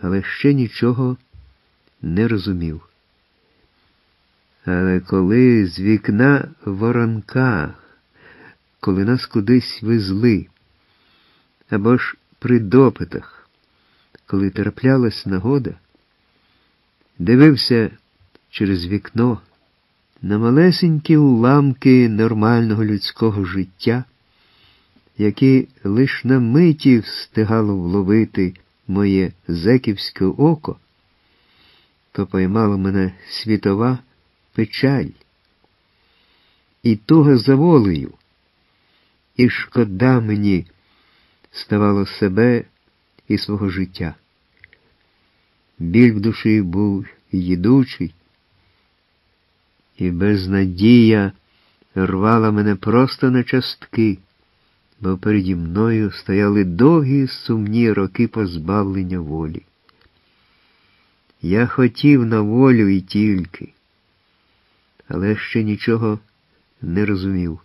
але ще нічого не розумів. Але коли з вікна Воронка, коли нас кудись везли, або ж при допитах, коли траплялась нагода, дивився через вікно на малесенькі уламки нормального людського життя, які лиш на миті встигало вловити моє зеківське око, то поймала мене світова печаль і туга за волею, і шкода мені ставало себе і свого життя. Біль в душі був їдучий, і безнадія рвала мене просто на частки, бо переді мною стояли довгі сумні роки позбавлення волі. Я хотів на волю і тільки, але ще нічого не розумів.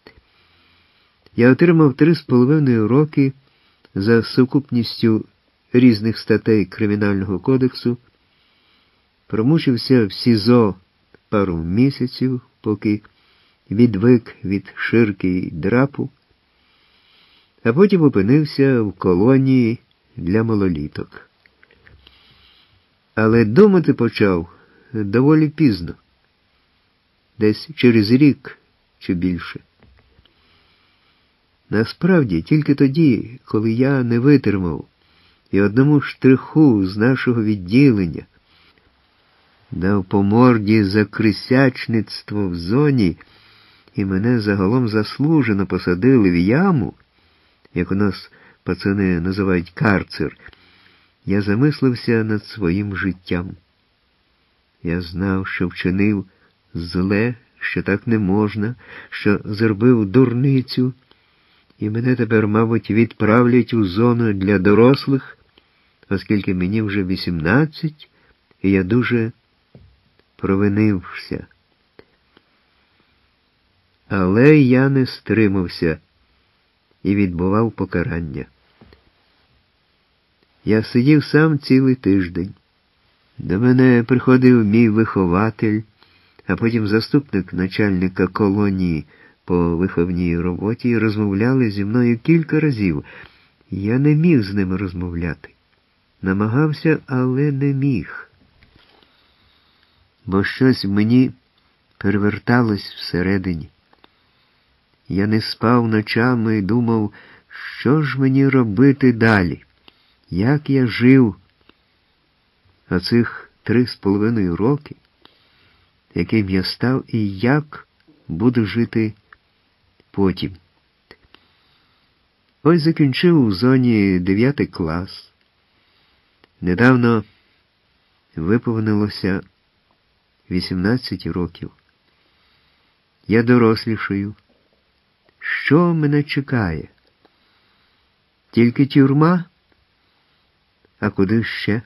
Я отримав 3,5 роки за сукупністю різних статей Кримінального кодексу, промучився в СІЗО пару місяців, поки відвик від ширки й драпу, а потім опинився в колонії для малоліток. Але думати почав доволі пізно, десь через рік чи більше. Насправді, тільки тоді, коли я не витримав і одному штриху з нашого відділення дав по морді за крисячництво в зоні, і мене загалом заслужено посадили в яму, як у нас пацани називають карцер, я замислився над своїм життям. Я знав, що вчинив зле, що так не можна, що зробив дурницю, і мене тепер, мабуть, відправлять у зону для дорослих, оскільки мені вже 18, і я дуже провинився. Але я не стримався і відбував покарання. Я сидів сам цілий тиждень. До мене приходив мій вихователь, а потім заступник начальника колонії по виховній роботі, і розмовляли зі мною кілька разів. Я не міг з ними розмовляти. Намагався, але не міг. Бо щось в мені переверталось всередині. Я не спав ночами і думав, що ж мені робити далі, як я жив оцих 3,5 роки, яким я став і як буду жити потім. Ось закінчив у зоні 9 клас. Недавно виповнилося 18 років. Я дорослішаю. Що мене чекає? Тільки тюрма? А куди ще?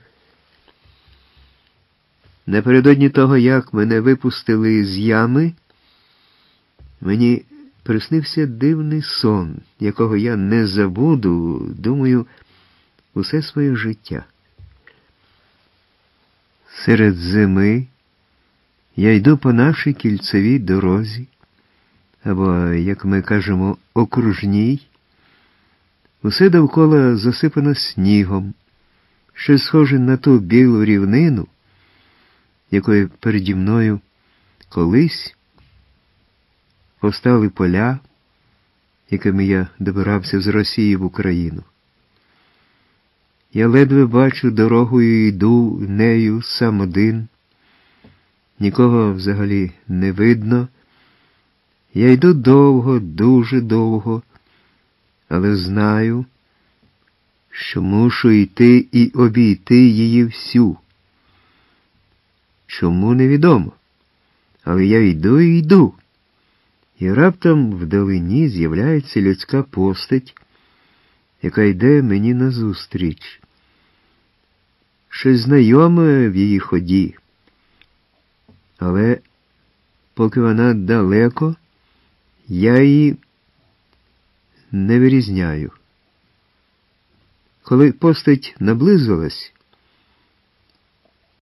Напередодні того, як мене випустили з ями, мені приснився дивний сон, якого я не забуду, думаю, усе своє життя. Серед зими я йду по нашій кільцевій дорозі, або, як ми кажемо, окружній. Усе довкола засипано снігом, що схоже на ту білу рівнину, якою переді мною колись повстали поля, якими я добирався з Росії в Україну. Я ледве бачу дорогу і йду нею сам один. Нікого взагалі не видно. Я йду довго, дуже довго, але знаю, що мушу йти і обійти її всю. Чому, невідомо. Але я йду і йду. І раптом вдалині з'являється людська постать, яка йде мені назустріч. Щось знайоме в її ході. Але поки вона далеко, я її не вирізняю. Коли постать наблизилась,